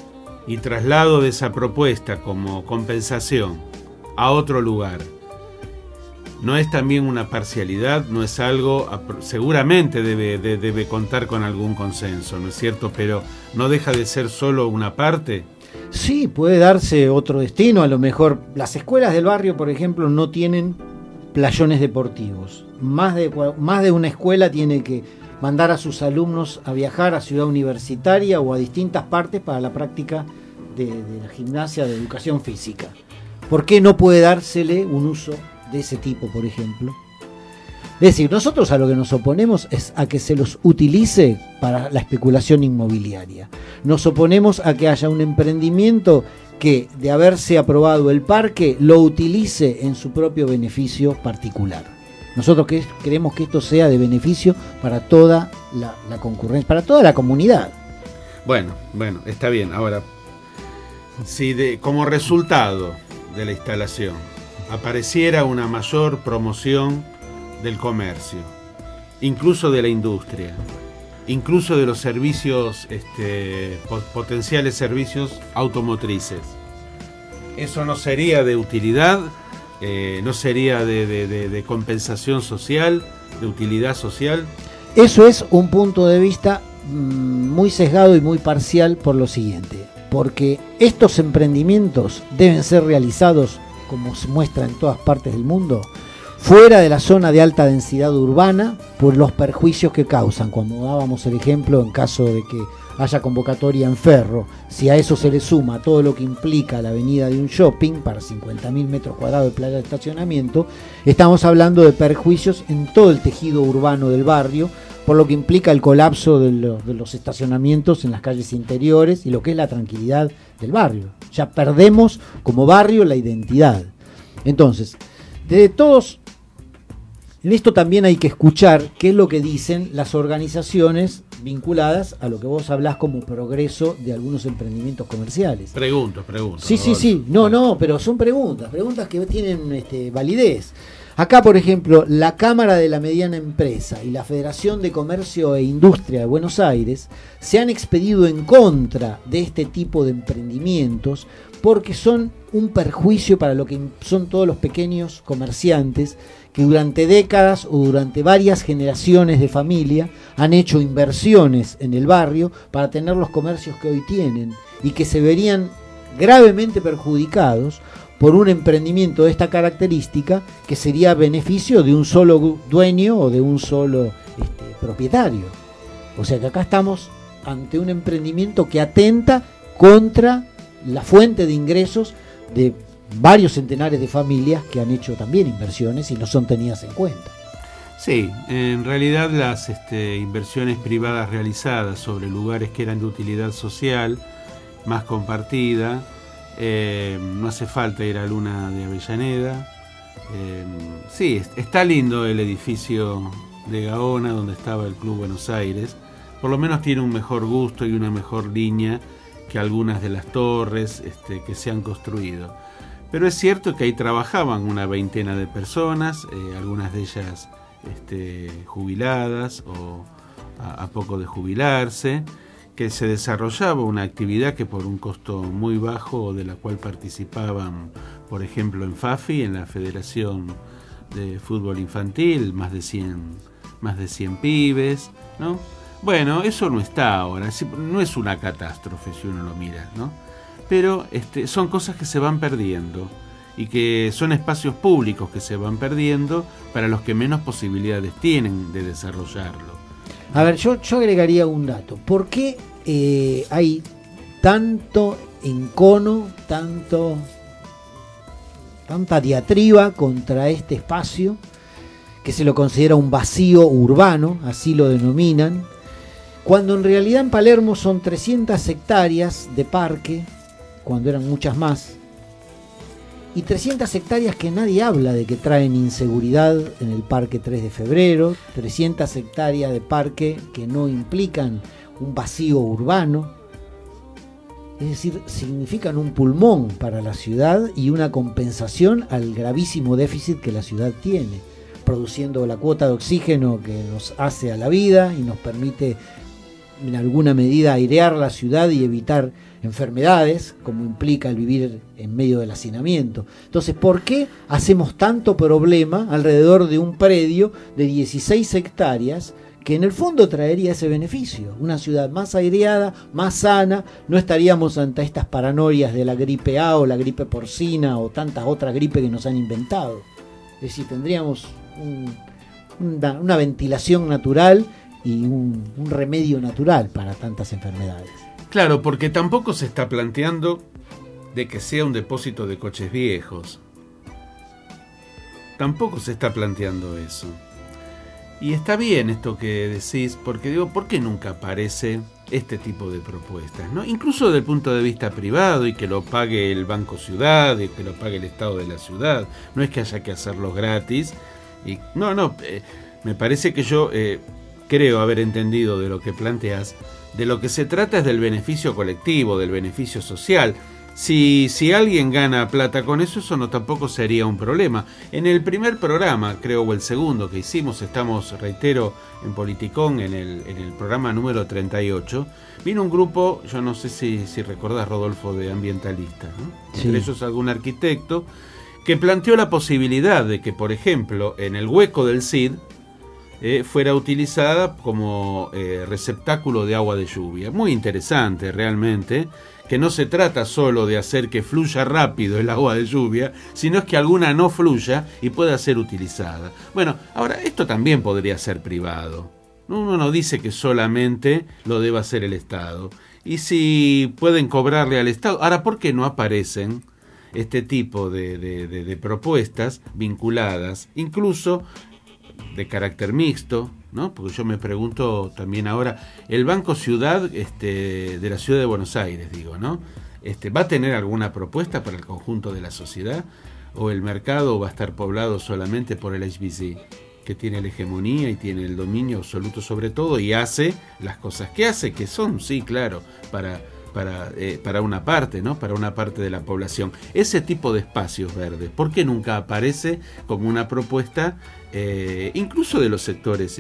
y traslado de esa propuesta como compensación a otro lugar, ¿no es también una parcialidad? ¿No es algo? Seguramente debe contar con algún consenso, ¿no es cierto? Pero ¿no deja de ser solo una parte? Sí, puede darse otro destino. A lo mejor las escuelas del barrio, por ejemplo, no tienen playones deportivos. Más de una escuela tiene que mandar a sus alumnos a viajar a Ciudad Universitaria o a distintas partes para la práctica de la gimnasia, de educación física. ¿Por qué no puede dársele un uso de ese tipo, por ejemplo? Es decir, nosotros a lo que nos oponemos es a que se los utilice para la especulación inmobiliaria. Nos oponemos a que haya un emprendimiento que, de haberse aprobado el parque, lo utilice en su propio beneficio particular. Nosotros queremos que esto sea de beneficio para toda la concurrencia, para toda la comunidad. Bueno, está bien. Ahora, si como resultado de la instalación apareciera una mayor promoción del comercio, incluso de la industria, incluso de los servicios, potenciales servicios automotrices, ¿eso no sería de utilidad? ¿No sería de compensación social, de utilidad social? Eso es un punto de vista muy sesgado y muy parcial por lo siguiente, porque estos emprendimientos deben ser realizados, como se muestra en todas partes del mundo, fuera de la zona de alta densidad urbana, por los perjuicios que causan. Cuando dábamos el ejemplo en caso de que haya convocatoria en Ferro, si a eso se le suma todo lo que implica la avenida de un shopping para 50.000 metros cuadrados de playa de estacionamiento, estamos hablando de perjuicios en todo el tejido urbano del barrio, por lo que implica el colapso de los estacionamientos en las calles interiores y lo que es la tranquilidad del barrio. Ya perdemos como barrio la identidad. Entonces, de todos, en esto también hay que escuchar qué es lo que dicen las organizaciones vinculadas a lo que vos hablás como progreso de algunos emprendimientos comerciales. Pregunto. Sí. No, pero son preguntas que tienen validez. Acá, por ejemplo, la Cámara de la Mediana Empresa y la Federación de Comercio e Industria de Buenos Aires se han expedido en contra de este tipo de emprendimientos porque son un perjuicio para lo que son todos los pequeños comerciantes que durante décadas o durante varias generaciones de familia han hecho inversiones en el barrio para tener los comercios que hoy tienen y que se verían gravemente perjudicados por un emprendimiento de esta característica que sería beneficio de un solo dueño o de un solo propietario. O sea que acá estamos ante un emprendimiento que atenta contra la fuente de ingresos de varios centenares de familias que han hecho también inversiones y no son tenidas en cuenta. Sí, en realidad las inversiones privadas realizadas sobre lugares que eran de utilidad social más compartida, no hace falta ir a Luna de Avellaneda. Sí, está lindo el edificio de Gaona donde estaba el Club Buenos Aires, por lo menos tiene un mejor gusto y una mejor línea que algunas de las torres que se han construido. Pero es cierto que ahí trabajaban una veintena de personas, algunas de ellas jubiladas o a poco de jubilarse, que se desarrollaba una actividad que por un costo muy bajo, de la cual participaban, por ejemplo, en FAFI, en la Federación de Fútbol Infantil, más de 100 pibes, ¿no? Bueno, eso no está ahora, no es una catástrofe si uno lo mira, ¿no? Pero son cosas que se van perdiendo y que son espacios públicos que se van perdiendo para los que menos posibilidades tienen de desarrollarlo. A ver, yo agregaría un dato. ¿Por qué hay tanto encono, tanta diatriba contra este espacio que se lo considera un vacío urbano, así lo denominan, cuando en realidad en Palermo son 300 hectáreas de parque, cuando eran muchas más, y 300 hectáreas que nadie habla de que traen inseguridad en el Parque 3 de Febrero, 300 hectáreas de parque que no implican un vacío urbano, es decir, significan un pulmón para la ciudad y una compensación al gravísimo déficit que la ciudad tiene, produciendo la cuota de oxígeno que nos hace a la vida y nos permite en alguna medida airear la ciudad y evitar enfermedades, como implica el vivir en medio del hacinamiento. Entonces, ¿por qué hacemos tanto problema alrededor de un predio de 16 hectáreas que en el fondo traería ese beneficio? Una ciudad más aireada, más sana, no estaríamos ante estas paranoias de la gripe A o la gripe porcina o tantas otras gripes que nos han inventado. Es decir, tendríamos una ventilación natural y un remedio natural para tantas enfermedades. Claro, porque tampoco se está planteando de que sea un depósito de coches viejos. Tampoco se está planteando eso. Y está bien esto que decís, porque digo, ¿por qué nunca aparece este tipo de propuestas, ¿no? Incluso desde el punto de vista privado, y que lo pague el Banco Ciudad, y que lo pague el Estado de la ciudad. No es que haya que hacerlos gratis. Y me parece que yo creo haber entendido de lo que planteas. De lo que se trata es del beneficio colectivo, del beneficio social. Si alguien gana plata con eso, eso no tampoco sería un problema. En el primer programa, creo, o el segundo que hicimos, estamos, reitero, en Politicón, en el programa número 38, vino un grupo, yo no sé si recordás, Rodolfo, de ambientalistas, ¿no? Sí. Entre ellos algún arquitecto, que planteó la posibilidad de que, por ejemplo, en el hueco del CID, fuera utilizada como receptáculo de agua de lluvia. Muy interesante realmente, que no se trata solo de hacer que fluya rápido el agua de lluvia, sino es que alguna no fluya y pueda ser utilizada. Bueno, ahora esto también podría ser privado. Uno no dice que solamente lo deba hacer el Estado. Y si pueden cobrarle al Estado, ahora, ¿por qué no aparecen este tipo de propuestas vinculadas, incluso de carácter mixto, ¿no? Porque yo me pregunto también ahora, el Banco Ciudad de la Ciudad de Buenos Aires, digo, ¿no? ¿Va a tener alguna propuesta para el conjunto de la sociedad? ¿O el mercado va a estar poblado solamente por el HBC, que tiene la hegemonía y tiene el dominio absoluto sobre todo y hace las cosas que hace, que son, sí, claro, para una parte, ¿no? Para una parte de la población. Ese tipo de espacios verdes, ¿por qué nunca aparece como una propuesta, incluso de los sectores,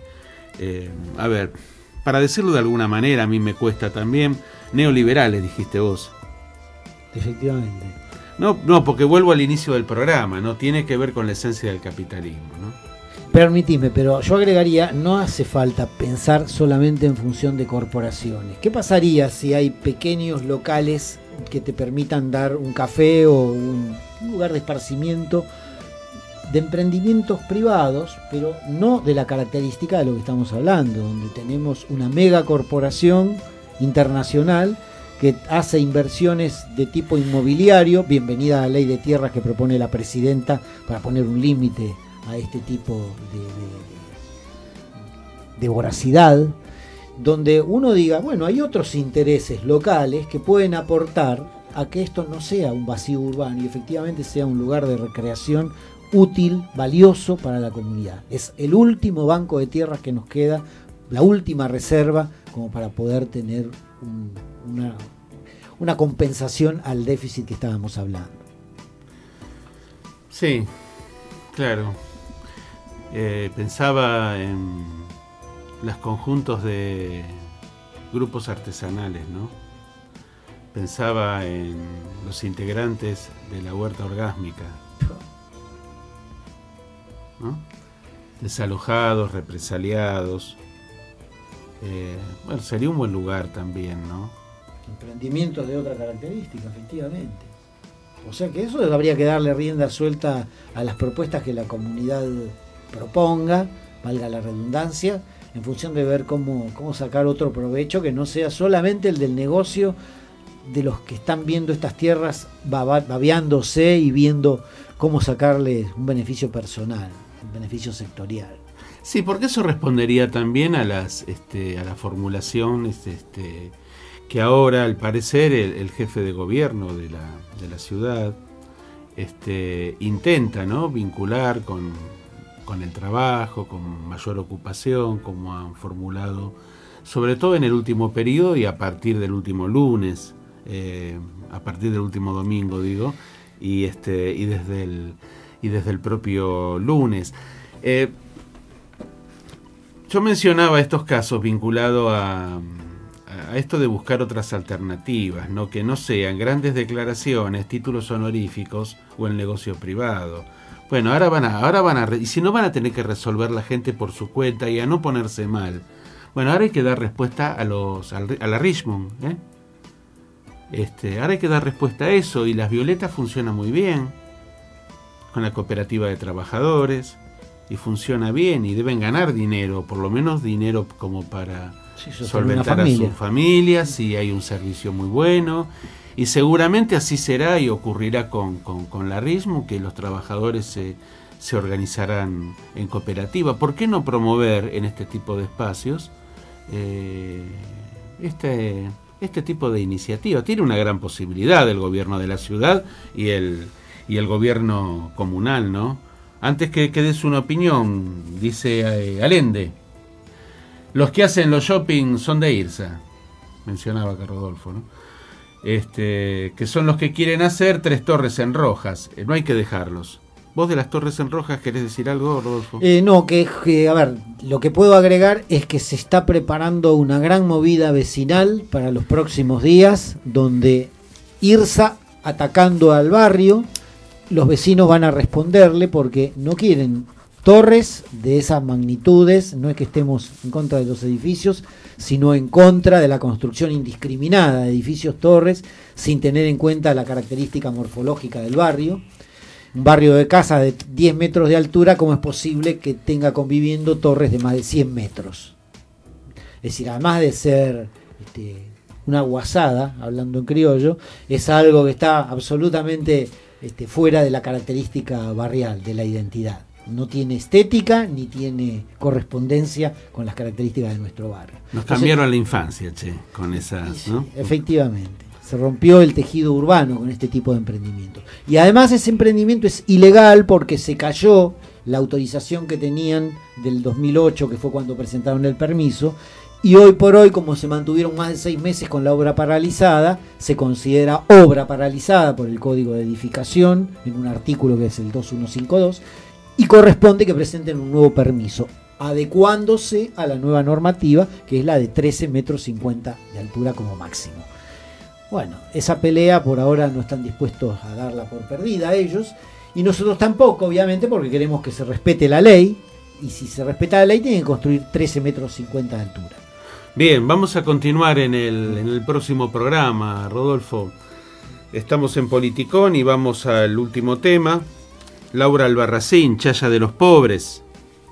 a ver, para decirlo de alguna manera, a mí me cuesta también, neoliberales, dijiste vos? Efectivamente. No, porque vuelvo al inicio del programa, ¿no? Tiene que ver con la esencia del capitalismo, ¿no? Permitime, pero yo agregaría, no hace falta pensar solamente en función de corporaciones. ¿Qué pasaría si hay pequeños locales que te permitan dar un café o un lugar de esparcimiento de emprendimientos privados, pero no de la característica de lo que estamos hablando, donde tenemos una mega corporación internacional que hace inversiones de tipo inmobiliario? Bienvenida a la ley de tierras que propone la presidenta para poner un límite a este tipo de voracidad, donde uno diga, bueno, hay otros intereses locales que pueden aportar a que esto no sea un vacío urbano y efectivamente sea un lugar de recreación útil, valioso para la comunidad. Es el último banco de tierras que nos queda, la última reserva como para poder tener una compensación al déficit que estábamos hablando. Sí, claro. Pensaba en los conjuntos de grupos artesanales, ¿no? Pensaba en los integrantes de la huerta orgásmica, ¿no? Desalojados, represaliados. Bueno, sería un buen lugar también, ¿no? Emprendimientos de otra característica, efectivamente. O sea que eso habría que darle rienda suelta a las propuestas que la comunidad proponga, valga la redundancia, en función de ver cómo sacar otro provecho que no sea solamente el del negocio de los que están viendo estas tierras babeándose y viendo cómo sacarle un beneficio personal, un beneficio sectorial. Sí, porque eso respondería también a la formulación que ahora, al parecer, el jefe de gobierno de la ciudad intenta, ¿no?, vincular con el trabajo, con mayor ocupación, como han formulado, sobre todo en el último periodo y a partir del último lunes, a partir del último domingo, digo, y desde el propio lunes. Yo mencionaba estos casos vinculados a esto de buscar otras alternativas, ¿no? Que no sean grandes declaraciones, títulos honoríficos o el negocio privado. Bueno, ahora van a y si no, van a tener que resolver la gente por su cuenta y a no ponerse mal. Bueno, ahora hay que dar respuesta a la Richmond, ahora hay que dar respuesta a eso, y las Violetas funcionan muy bien con la cooperativa de trabajadores, y funciona bien, y deben ganar dinero, por lo menos dinero como para solventar a sus familias, si hay un servicio muy bueno. Y seguramente así será y ocurrirá con la Richmond, que los trabajadores se organizarán en cooperativa. ¿Por qué no promover en este tipo de espacios este tipo de iniciativa? Tiene una gran posibilidad el gobierno de la ciudad y el gobierno comunal, ¿no? Antes que des una opinión, dice Allende, los que hacen los shopping son de IRSA, mencionaba acá Rodolfo, ¿no? Que son los que quieren hacer 3 torres en Rojas, no hay que dejarlos. ¿Vos de las torres en Rojas querés decir algo, Rodolfo? No, a ver, lo que puedo agregar es que se está preparando una gran movida vecinal para los próximos días, donde IRSA atacando al barrio, los vecinos van a responderle porque no quieren torres de esas magnitudes. No es que estemos en contra de los edificios, sino en contra de la construcción indiscriminada de edificios torres sin tener en cuenta la característica morfológica del barrio. Un barrio de casas de 10 metros de altura, ¿cómo es posible que tenga conviviendo torres de más de 100 metros? Es decir, además de ser una guasada, hablando en criollo, es algo que está absolutamente fuera de la característica barrial, de la identidad. No tiene estética ni tiene correspondencia con las características de nuestro barrio. Nos cambiaron la infancia, con esas, ¿no? Efectivamente. Se rompió el tejido urbano con este tipo de emprendimiento. Y además ese emprendimiento es ilegal porque se cayó la autorización que tenían del 2008, que fue cuando presentaron el permiso, y hoy por hoy, como se mantuvieron más de 6 meses con la obra paralizada, se considera obra paralizada por el Código de Edificación, en un artículo que es el 2152, y corresponde que presenten un nuevo permiso, adecuándose a la nueva normativa, que es la de 13,50 metros de altura como máximo. Bueno, esa pelea por ahora no están dispuestos a darla por perdida ellos, y nosotros tampoco, obviamente, porque queremos que se respete la ley, y si se respeta la ley tienen que construir 13,50 metros de altura. Bien, vamos a continuar en el próximo programa, Rodolfo. Estamos en Politicón y vamos al último tema. Laura Albarracín, Chaya de los Pobres.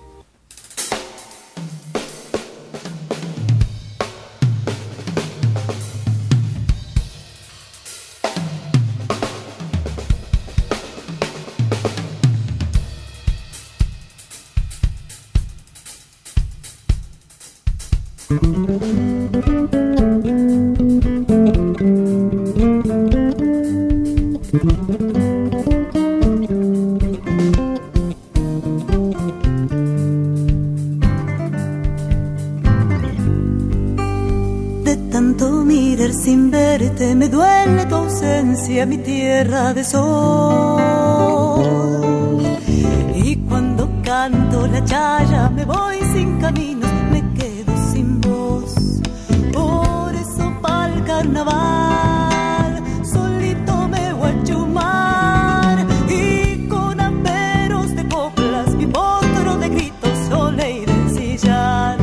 Me duele tu ausencia, mi tierra de sol. Y cuando canto la chaya me voy sin camino, me quedo sin voz. Por eso pa'l carnaval solito me voy a chumar, y con amperos de coplas mi potro de gritos sole y de ensillar.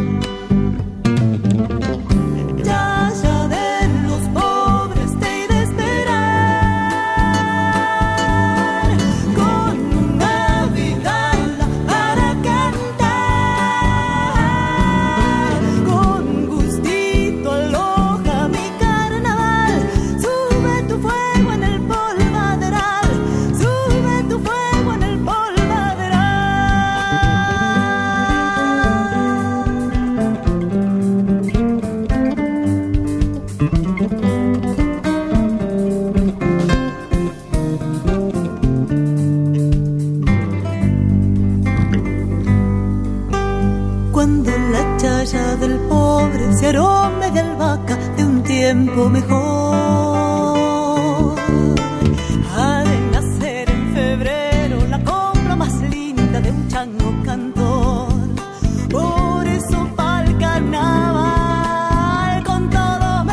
Del pobre se arome de albahaca de un tiempo mejor. Ha de nacer en febrero la copla más linda de un chango cantor. Por eso pa'l carnaval con todo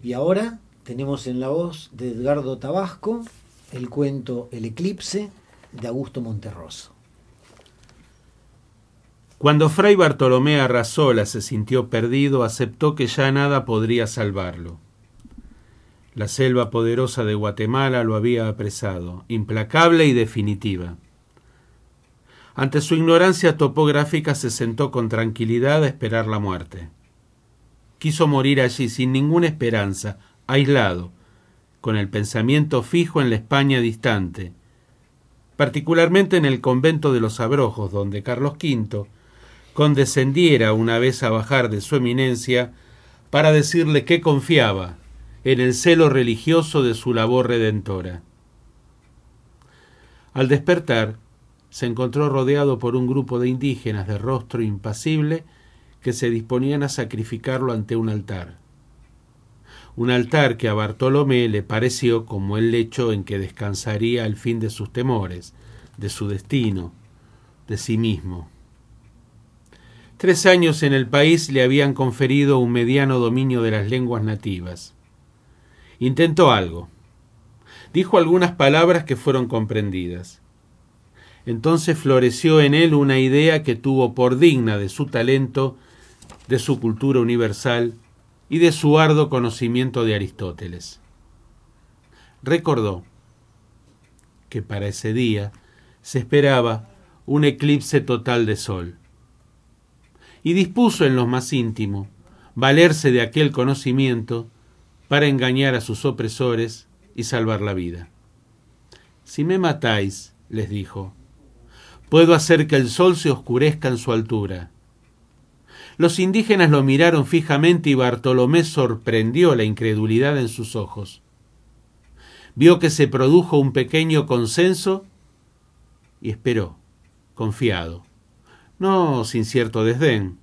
Y ahora tenemos en la voz de Edgardo Tabasco el cuento El eclipse de Augusto Monterroso. Cuando Fray Bartolomé Arrazola se sintió perdido, aceptó que ya nada podría salvarlo. La selva poderosa de Guatemala lo había apresado, implacable y definitiva. Ante su ignorancia topográfica se sentó con tranquilidad a esperar la muerte. Quiso morir allí sin ninguna esperanza, aislado, con el pensamiento fijo en la España distante, particularmente en el convento de los Abrojos, donde Carlos V condescendiera una vez a bajar de su eminencia para decirle que confiaba en el celo religioso de su labor redentora. Al despertar, se encontró rodeado por un grupo de indígenas de rostro impasible que se disponían a sacrificarlo ante un altar. Un altar que a Bartolomé le pareció como el lecho en que descansaría el fin de sus temores, de su destino, de sí mismo. 3 años en el país le habían conferido un mediano dominio de las lenguas nativas. Intentó algo. Dijo algunas palabras que fueron comprendidas. Entonces floreció en él una idea que tuvo por digna de su talento, de su cultura universal y de su arduo conocimiento de Aristóteles. Recordó que para ese día se esperaba un eclipse total de sol, y dispuso en lo más íntimo valerse de aquel conocimiento para engañar a sus opresores y salvar la vida. Si me matáis, les dijo, puedo hacer que el sol se oscurezca en su altura. Los indígenas lo miraron fijamente y Bartolomé sorprendió la incredulidad en sus ojos. Vio que se produjo un pequeño consenso y esperó, confiado, no sin cierto desdén.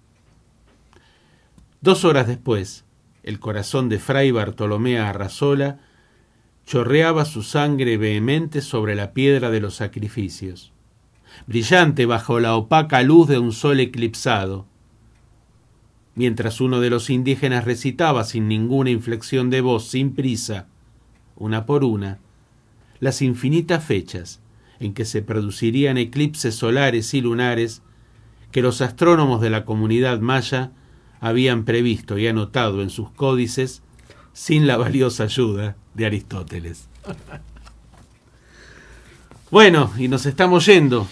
2 horas después, el corazón de Fray Bartolomé Arrazola chorreaba su sangre vehemente sobre la piedra de los sacrificios, brillante bajo la opaca luz de un sol eclipsado, mientras uno de los indígenas recitaba sin ninguna inflexión de voz, sin prisa, una por una, las infinitas fechas en que se producirían eclipses solares y lunares que los astrónomos de la comunidad maya habían previsto y anotado en sus códices sin la valiosa ayuda de Aristóteles. Bueno, y nos estamos yendo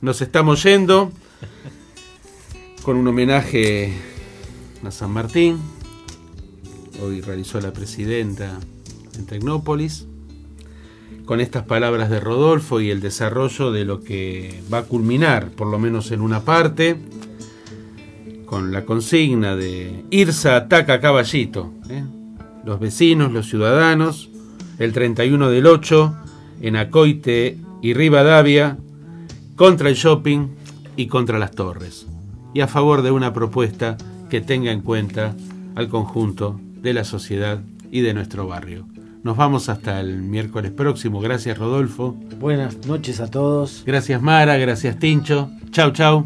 con un homenaje a San Martín. Hoy realizó la presidenta en Tecnópolis, con estas palabras de Rodolfo y el desarrollo de lo que va a culminar, por lo menos en una parte, con la consigna de Irsa ataca a Caballito, los vecinos, los ciudadanos, el 31 del 8, en Acoite y Rivadavia, contra el shopping y contra las torres, y a favor de una propuesta que tenga en cuenta al conjunto de la sociedad y de nuestro barrio. Nos vamos hasta el miércoles próximo. Gracias, Rodolfo. Buenas noches a todos. Gracias, Mara. Gracias, Tincho. Chau, chau.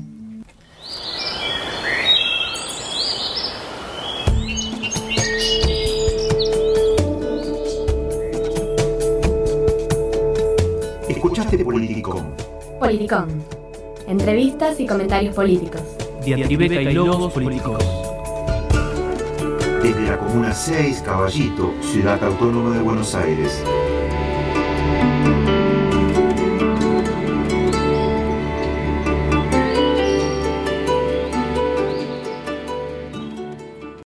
Escuchaste Politicón. Politicón. Entrevistas y comentarios políticos. Diatribeca y Logos Políticos. Desde la Comuna 6, Caballito, Ciudad Autónoma de Buenos Aires.